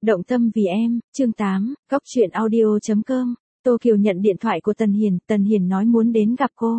Động tâm vì em, chương 8, góc truyện audio.com. Tô Kiều nhận điện thoại của Tần Hiền nói muốn đến gặp cô.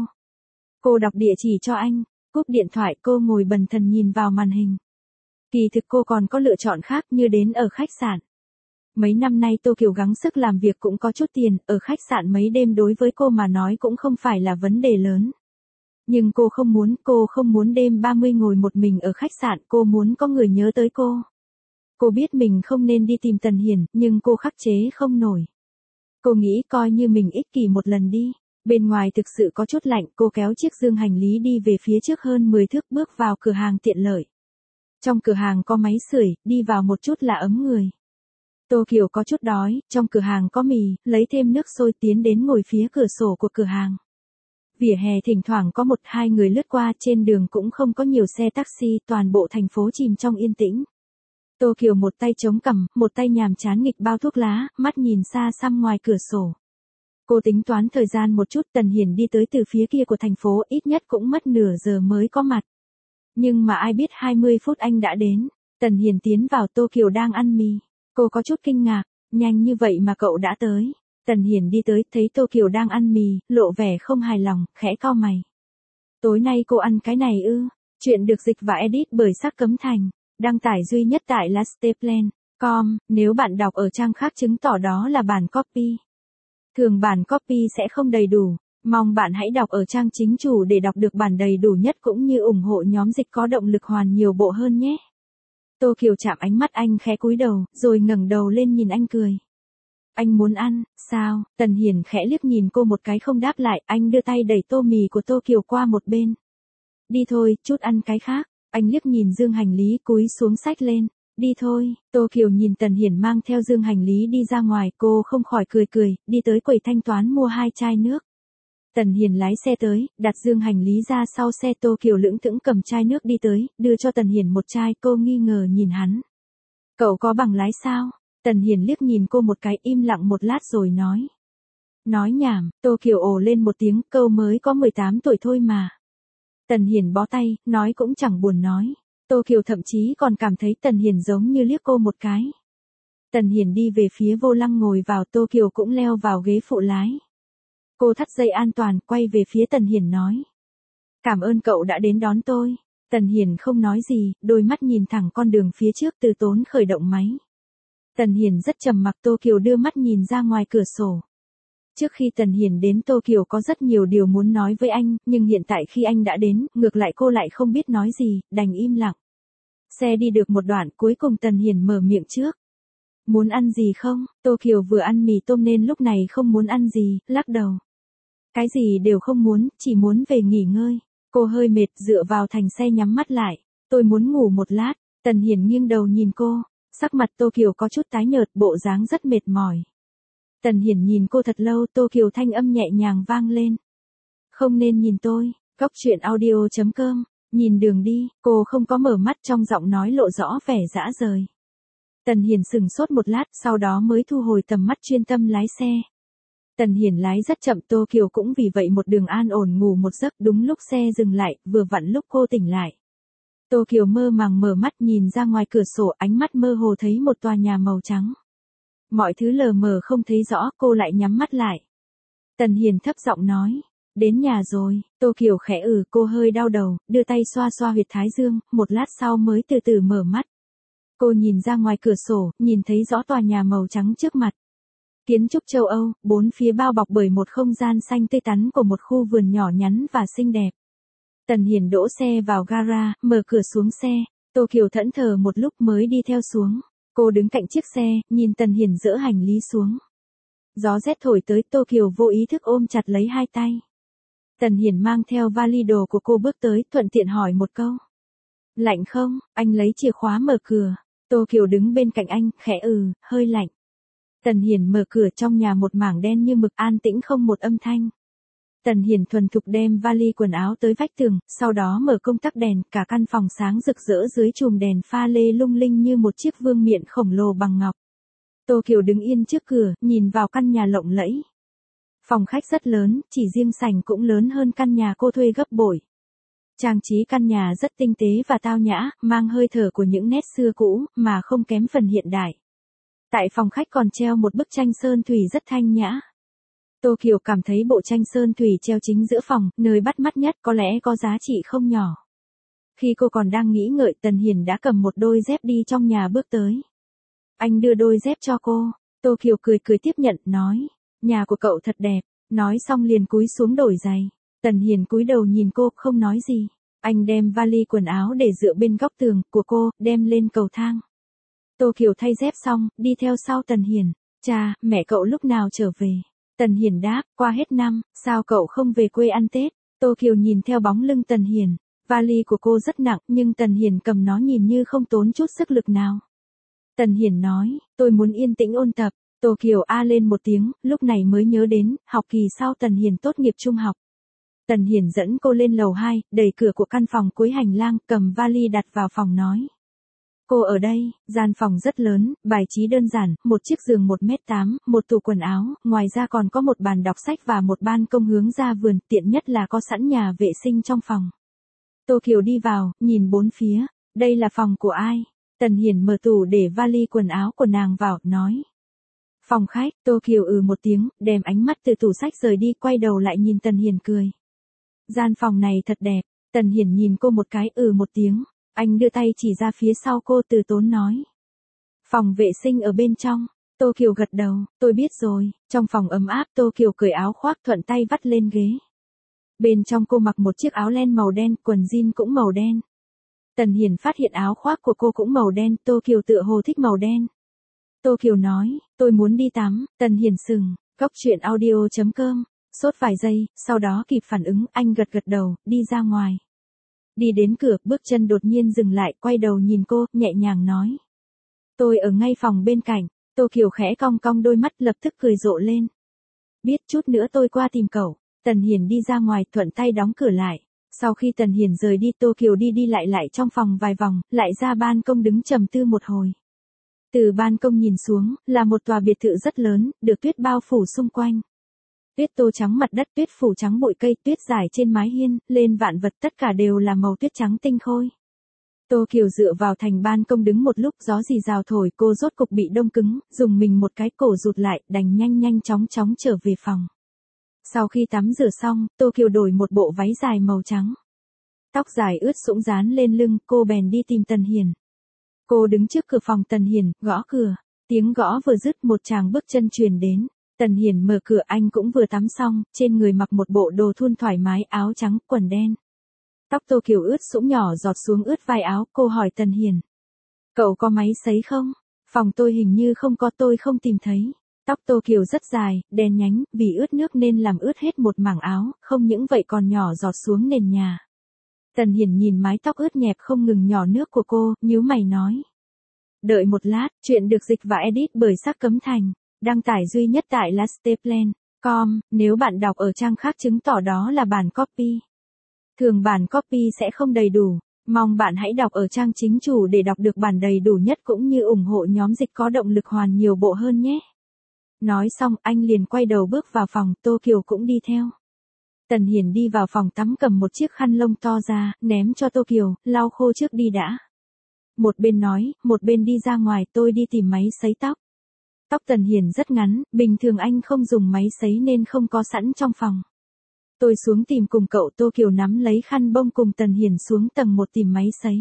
Cô đọc địa chỉ cho anh, cúp điện thoại cô ngồi bần thần nhìn vào màn hình. Kỳ thực cô còn có lựa chọn khác như đến ở khách sạn. Mấy năm nay Tô Kiều gắng sức làm việc cũng có chút tiền, ở khách sạn mấy đêm đối với cô mà nói cũng không phải là vấn đề lớn. Nhưng cô không muốn đêm 30 ngồi một mình ở khách sạn, cô muốn có người nhớ tới cô. Cô biết mình không nên đi tìm Tần Hiền, nhưng cô khắc chế không nổi. Cô nghĩ coi như mình ích kỷ một lần đi. Bên ngoài thực sự có chút lạnh, cô kéo chiếc dương hành lý đi về phía trước hơn 10 thước bước vào cửa hàng tiện lợi. Trong cửa hàng có máy sưởi, đi vào một chút là ấm người. Tô Kiều có chút đói, trong cửa hàng có mì, lấy thêm nước sôi tiến đến ngồi phía cửa sổ của cửa hàng. Vỉa hè thỉnh thoảng có một hai người lướt qua, trên đường cũng không có nhiều xe taxi, toàn bộ thành phố chìm trong yên tĩnh. Tô Kiều một tay chống cằm, một tay nhàm chán nghịch bao thuốc lá, mắt nhìn xa xăm ngoài cửa sổ. Cô tính toán thời gian một chút, Tần Hiền đi tới từ phía kia của thành phố, ít nhất cũng mất nửa giờ mới có mặt. Nhưng mà ai biết 20 phút anh đã đến. Tần Hiền tiến vào, Tô Kiều đang ăn mì. Cô có chút kinh ngạc, nhanh như vậy mà cậu đã tới. Tần Hiền đi tới, thấy Tô Kiều đang ăn mì, lộ vẻ không hài lòng, khẽ cau mày. Tối nay cô ăn cái này ư? Chuyện được dịch và edit bởi Sắc Cấm Thành. Đăng tải duy nhất tại lasteplan.com, nếu bạn đọc ở trang khác chứng tỏ đó là bản copy. Thường bản copy sẽ không đầy đủ, mong bạn hãy đọc ở trang chính chủ để đọc được bản đầy đủ nhất cũng như ủng hộ nhóm dịch có động lực hoàn nhiều bộ hơn nhé. Tô Kiều chạm ánh mắt anh, khẽ cúi đầu, rồi ngẩng đầu lên nhìn anh cười. Anh muốn ăn, sao? Tần Hiền khẽ liếc nhìn cô một cái không đáp lại, anh đưa tay đẩy tô mì của Tô Kiều qua một bên. Đi thôi, chút ăn cái khác. Anh liếc nhìn dương hành lý, cúi xuống xách lên. Đi thôi. Tô Kiều nhìn Tần Hiền mang theo dương hành lý đi ra ngoài, cô không khỏi cười, đi tới quầy thanh toán mua 2 chai nước. Tần Hiền lái xe tới, đặt dương hành lý ra sau xe. Tô Kiều lững thững cầm chai nước đi tới, đưa cho Tần Hiền một chai. Cô nghi ngờ nhìn hắn. Cậu có bằng lái sao? Tần Hiền liếc nhìn cô một cái, im lặng một lát rồi nói. Nói nhảm. Tô Kiều ồ lên một tiếng, câu mới có 18 tuổi thôi mà. Tần Hiền bó tay, nói cũng chẳng buồn nói. Tô Kiều thậm chí còn cảm thấy Tần Hiền giống như liếc cô một cái. Tần Hiền đi về phía vô lăng ngồi vào, Tô Kiều cũng leo vào ghế phụ lái. Cô thắt dây an toàn, quay về phía Tần Hiền nói. Cảm ơn cậu đã đến đón tôi. Tần Hiền không nói gì, đôi mắt nhìn thẳng con đường phía trước, từ tốn khởi động máy. Tần Hiền rất trầm mặc. Tô Kiều đưa mắt nhìn ra ngoài cửa sổ. Trước khi Tần Hiền đến, Tô Kiều có rất nhiều điều muốn nói với anh, nhưng hiện tại khi anh đã đến, ngược lại cô lại không biết nói gì, đành im lặng. Xe đi được một đoạn, cuối cùng Tần Hiền mở miệng trước. Muốn ăn gì không? Tô Kiều vừa ăn mì tôm nên lúc này không muốn ăn gì, lắc đầu. Cái gì đều không muốn, chỉ muốn về nghỉ ngơi. Cô hơi mệt, dựa vào thành xe nhắm mắt lại. Tôi muốn ngủ một lát. Tần Hiền nghiêng đầu nhìn cô. Sắc mặt Tô Kiều có chút tái nhợt, bộ dáng rất mệt mỏi. Tần Hiền nhìn cô thật lâu, Tô Kiều thanh âm nhẹ nhàng vang lên. Không nên nhìn tôi. Góc truyện audio.com. Nhìn đường đi. Cô không có mở mắt, trong giọng nói lộ rõ vẻ dã rời. Tần Hiền sững sốt một lát, sau đó mới thu hồi tầm mắt, chuyên tâm lái xe. Tần Hiền lái rất chậm, Tô Kiều cũng vì vậy một đường an ổn ngủ một giấc. Đúng lúc xe dừng lại, vừa vặn lúc cô tỉnh lại. Tô Kiều mơ màng mở mắt nhìn ra ngoài cửa sổ, ánh mắt mơ hồ thấy một tòa nhà màu trắng. Mọi thứ lờ mờ không thấy rõ, cô lại nhắm mắt lại. Tần Hiền thấp giọng nói. Đến nhà rồi. Tô Kiều khẽ cô hơi đau đầu, đưa tay xoa xoa huyệt thái dương, một lát sau mới từ từ mở mắt. Cô nhìn ra ngoài cửa sổ, nhìn thấy rõ tòa nhà màu trắng trước mặt. Kiến trúc châu Âu, bốn phía bao bọc bởi một không gian xanh tươi tắn của một khu vườn nhỏ nhắn và xinh đẹp. Tần Hiền đỗ xe vào gara, mở cửa xuống xe. Tô Kiều thẫn thờ một lúc mới đi theo xuống. Cô đứng cạnh chiếc xe, nhìn Tần Hiền dỡ hành lý xuống. Gió rét thổi tới, Tô Kiều vô ý thức ôm chặt lấy hai tay. Tần Hiền mang theo vali đồ của cô bước tới, thuận tiện hỏi một câu. Lạnh không? Anh lấy chìa khóa mở cửa. Tô Kiều đứng bên cạnh anh, khẽ hơi lạnh. Tần Hiền mở cửa, trong nhà một mảng đen như mực, an tĩnh không một âm thanh. Tần Hiền thuần thục đem vali quần áo tới vách tường, sau đó mở công tắc đèn, cả căn phòng sáng rực rỡ dưới chùm đèn pha lê lung linh như một chiếc vương miện khổng lồ bằng ngọc. Tô Kiều đứng yên trước cửa, nhìn vào căn nhà lộng lẫy. Phòng khách rất lớn, chỉ riêng sảnh cũng lớn hơn căn nhà cô thuê gấp bội. Trang trí căn nhà rất tinh tế và tao nhã, mang hơi thở của những nét xưa cũ, mà không kém phần hiện đại. Tại phòng khách còn treo một bức tranh sơn thủy rất thanh nhã. Tô Kiều cảm thấy bộ tranh sơn thủy treo chính giữa phòng, nơi bắt mắt nhất có lẽ có giá trị không nhỏ. Khi cô còn đang nghĩ ngợi, Tần Hiền đã cầm một đôi dép đi trong nhà bước tới. Anh đưa đôi dép cho cô. Tô Kiều cười cười tiếp nhận, nói, nhà của cậu thật đẹp. Nói xong liền cúi xuống đổi giày. Tần Hiền cúi đầu nhìn cô, không nói gì. Anh đem vali quần áo để dựa bên góc tường của cô, đem lên cầu thang. Tô Kiều thay dép xong, đi theo sau Tần Hiền. Cha, mẹ cậu lúc nào trở về? Tần Hiền đáp, qua hết năm, sao cậu không về quê ăn Tết? Tô Kiều nhìn theo bóng lưng Tần Hiền. Vali của cô rất nặng, nhưng Tần Hiền cầm nó nhìn như không tốn chút sức lực nào. Tần Hiền nói, tôi muốn yên tĩnh ôn tập. Tô Kiều a lên một tiếng, lúc này mới nhớ đến, học kỳ sau Tần Hiền tốt nghiệp trung học. Tần Hiền dẫn cô lên lầu 2, đẩy cửa của căn phòng cuối hành lang, cầm vali đặt vào phòng nói. Cô ở đây, gian phòng rất lớn, bài trí đơn giản, một chiếc giường 1m8, một tủ quần áo, ngoài ra còn có một bàn đọc sách và một ban công hướng ra vườn, tiện nhất là có sẵn nhà vệ sinh trong phòng. Tô Kiều đi vào, nhìn bốn phía, đây là phòng của ai? Tần Hiền mở tủ để vali quần áo của nàng vào, nói. Phòng khách. Tô Kiều một tiếng, đem ánh mắt từ tủ sách rời đi, quay đầu lại nhìn Tần Hiền cười. Gian phòng này thật đẹp. Tần Hiền nhìn cô một cái, một tiếng. Anh đưa tay chỉ ra phía sau cô, từ tốn nói. Phòng vệ sinh ở bên trong. Tô Kiều gật đầu, tôi biết rồi. Trong phòng ấm áp, Tô Kiều cởi áo khoác thuận tay vắt lên ghế. Bên trong cô mặc một chiếc áo len màu đen, quần jean cũng màu đen. Tần Hiền phát hiện áo khoác của cô cũng màu đen, Tô Kiều tựa hồ thích màu đen. Tô Kiều nói, tôi muốn đi tắm. Tần Hiền sừng, goctruyện.audio.com, sốt vài giây, sau đó kịp phản ứng, anh gật gật đầu, đi ra ngoài. Đi đến cửa, bước chân đột nhiên dừng lại, quay đầu nhìn cô, nhẹ nhàng nói. Tôi ở ngay phòng bên cạnh. Tô Kiều khẽ cong cong đôi mắt, lập tức cười rộ lên. Biết, chút nữa tôi qua tìm cậu. Tần Hiền đi ra ngoài, thuận tay đóng cửa lại. Sau khi Tần Hiền rời đi, Tô Kiều đi đi lại trong phòng vài vòng, lại ra ban công đứng trầm tư một hồi. Từ ban công nhìn xuống, là một tòa biệt thự rất lớn, được tuyết bao phủ xung quanh. Tuyết tô trắng mặt đất, tuyết phủ trắng bụi cây, tuyết rải trên mái hiên, lên vạn vật, tất cả đều là màu tuyết trắng tinh khôi. Tô Kiều dựa vào thành ban công đứng một lúc, gió rì rào thổi, cô rốt cục bị đông cứng, dùng mình một cái, cổ rụt lại, đành nhanh chóng trở về phòng. Sau khi tắm rửa xong, Tô Kiều đổi một bộ váy dài màu trắng. Tóc dài ướt sũng dán lên lưng, cô bèn đi tìm Tần Hiền. Cô đứng trước cửa phòng Tần Hiền, gõ cửa. Tiếng gõ vừa dứt, một chàng bước chân truyền đến. Tần Hiền mở cửa, anh cũng vừa tắm xong, trên người mặc một bộ đồ thun thoải mái, áo trắng, quần đen. Tóc Tô Kiều ướt sũng nhỏ giọt xuống ướt vai áo, cô hỏi Tần Hiền. Cậu có máy sấy không? Phòng tôi hình như không có, tôi không tìm thấy. Tóc Tô Kiều rất dài, đen nhánh, vì ướt nước nên làm ướt hết một mảng áo, không những vậy còn nhỏ giọt xuống nền nhà. Tần Hiền nhìn mái tóc ướt nhẹp không ngừng nhỏ nước của cô, nhíu mày nói. Đợi một lát, chuyện được dịch và edit bởi Sắc Cấm Thành, đăng tải duy nhất tại lasteplan.com, nếu bạn đọc ở trang khác chứng tỏ đó là bản copy. Thường bản copy sẽ không đầy đủ, mong bạn hãy đọc ở trang chính chủ để đọc được bản đầy đủ nhất cũng như ủng hộ nhóm dịch có động lực hoàn nhiều bộ hơn nhé. Nói xong, anh liền quay đầu bước vào phòng, Tô Kiều cũng đi theo. Tần Hiền đi vào phòng tắm cầm một chiếc khăn lông to ra, ném cho Tô Kiều, lau khô trước đi đã. Một bên nói, một bên đi ra ngoài, tôi đi tìm máy sấy tóc. Tóc Tần Hiền rất ngắn, bình thường anh không dùng máy sấy nên không có sẵn trong phòng. Tôi xuống tìm cùng cậu. Tô Kiều nắm lấy khăn bông cùng Tần Hiền xuống tầng 1 tìm máy sấy.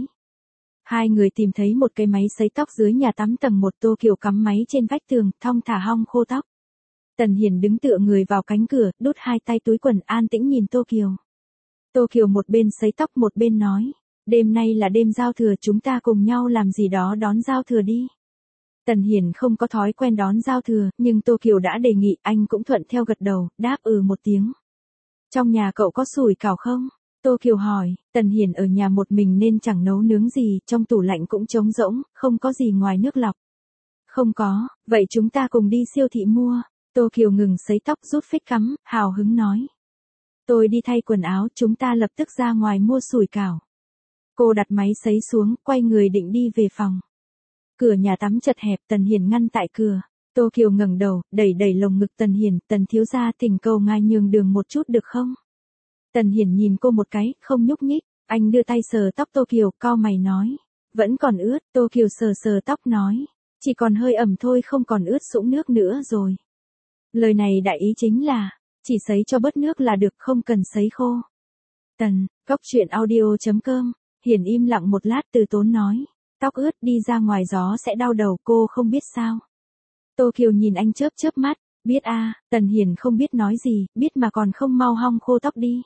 Hai người tìm thấy một cái máy sấy tóc dưới nhà tắm tầng 1, Tô Kiều cắm máy trên vách tường, thong thả hong khô tóc. Tần Hiền đứng tựa người vào cánh cửa, đút hai tay túi quần, an tĩnh nhìn Tô Kiều. Tô Kiều một bên sấy tóc một bên nói, đêm nay là đêm giao thừa, chúng ta cùng nhau làm gì đó đón giao thừa đi. Tần Hiền không có thói quen đón giao thừa, nhưng Tô Kiều đã đề nghị, anh cũng thuận theo gật đầu, đáp một tiếng. Trong nhà cậu có sủi cảo không? Tô Kiều hỏi. Tần Hiền ở nhà một mình nên chẳng nấu nướng gì, trong tủ lạnh cũng trống rỗng, không có gì ngoài nước lọc. Không có, vậy chúng ta cùng đi siêu thị mua. Tô Kiều ngừng sấy tóc, rút phích cắm, hào hứng nói. Tôi đi thay quần áo, chúng ta lập tức ra ngoài mua sủi cảo. Cô đặt máy sấy xuống, quay người định đi về phòng. Cửa nhà tắm chật hẹp, Tần Hiền ngăn tại cửa. Tô Kiều ngẩng đầu, đẩy lồng ngực Tần Hiền, Tần thiếu gia, thỉnh cầu ngài nhường đường một chút được không? Tần Hiền nhìn cô một cái, không nhúc nhích. Anh đưa tay sờ tóc Tô Kiều, cau mày nói. Vẫn còn ướt. Tô Kiều sờ tóc nói. Chỉ còn hơi ẩm thôi, không còn ướt sũng nước nữa rồi. Lời này đại ý chính là, chỉ sấy cho bớt nước là được, không cần sấy khô. Tần, góc chuyện audio.com, Hiền im lặng một lát từ tốn nói. Tóc ướt đi ra ngoài gió sẽ đau đầu, cô không biết sao. Tô Kiều nhìn anh chớp chớp mắt, biết à. Tần Hiền không biết nói gì, biết mà còn không mau hong khô tóc đi.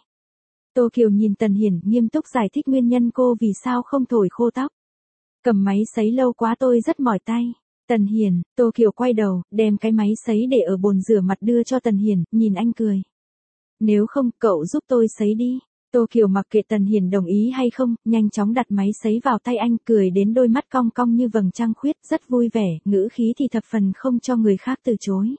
Tô Kiều nhìn Tần Hiền nghiêm túc giải thích nguyên nhân cô vì sao không thổi khô tóc. Cầm máy sấy lâu quá tôi rất mỏi tay. Tần Hiền, Tô Kiều quay đầu, đem cái máy sấy để ở bồn rửa mặt đưa cho Tần Hiền, nhìn anh cười. Nếu không, cậu giúp tôi sấy đi. Tô Kiều mặc kệ Tần Hiền đồng ý hay không, nhanh chóng đặt máy sấy vào tay anh, cười đến đôi mắt cong cong như vầng trăng khuyết, rất vui vẻ, ngữ khí thì thập phần không cho người khác từ chối.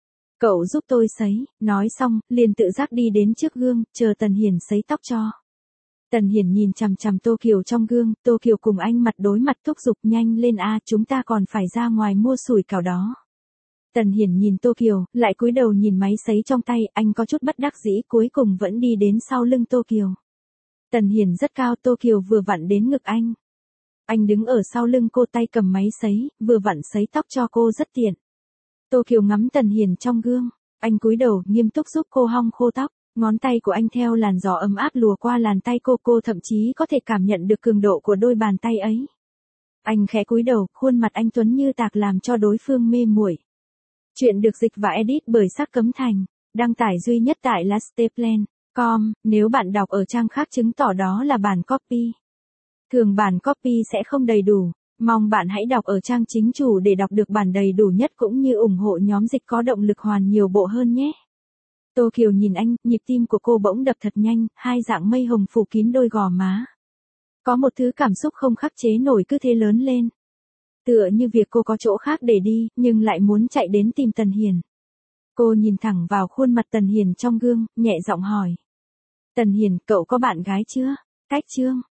Cậu giúp tôi sấy, nói xong, liền tự giác đi đến trước gương, chờ Tần Hiền sấy tóc cho. Tần Hiền nhìn chằm chằm Tô Kiều trong gương, Tô Kiều cùng anh mặt đối mặt thúc giục nhanh lên a, chúng ta còn phải ra ngoài mua sủi cảo đó. Tần Hiền nhìn Tô Kiều, lại cúi đầu nhìn máy sấy trong tay, anh có chút bất đắc dĩ, cuối cùng vẫn đi đến sau lưng Tô Kiều. Tần Hiền rất cao, Tô Kiều vừa vặn đến ngực anh. Anh đứng ở sau lưng cô, tay cầm máy sấy, vừa vặn sấy tóc cho cô rất tiện. Tô Kiều ngắm Tần Hiền trong gương, anh cúi đầu nghiêm túc giúp cô hong khô tóc, ngón tay của anh theo làn gió ấm áp lùa qua làn tay cô thậm chí có thể cảm nhận được cường độ của đôi bàn tay ấy. Anh khẽ cúi đầu, khuôn mặt anh tuấn như tạc làm cho đối phương mê muội. Chuyện được dịch và edit bởi Sắc Cấm Thành, đăng tải duy nhất tại lasteplan.com, nếu bạn đọc ở trang khác chứng tỏ đó là bản copy. Thường bản copy sẽ không đầy đủ, mong bạn hãy đọc ở trang chính chủ để đọc được bản đầy đủ nhất cũng như ủng hộ nhóm dịch có động lực hoàn nhiều bộ hơn nhé. Tô Kiều nhìn anh, nhịp tim của cô bỗng đập thật nhanh, hai dạng mây hồng phủ kín đôi gò má. Có một thứ cảm xúc không khắc chế nổi cứ thế lớn lên. Tựa như việc cô có chỗ khác để đi, nhưng lại muốn chạy đến tìm Tần Hiền. Cô nhìn thẳng vào khuôn mặt Tần Hiền trong gương, nhẹ giọng hỏi. Tần Hiền, cậu có bạn gái chưa? Cách chương.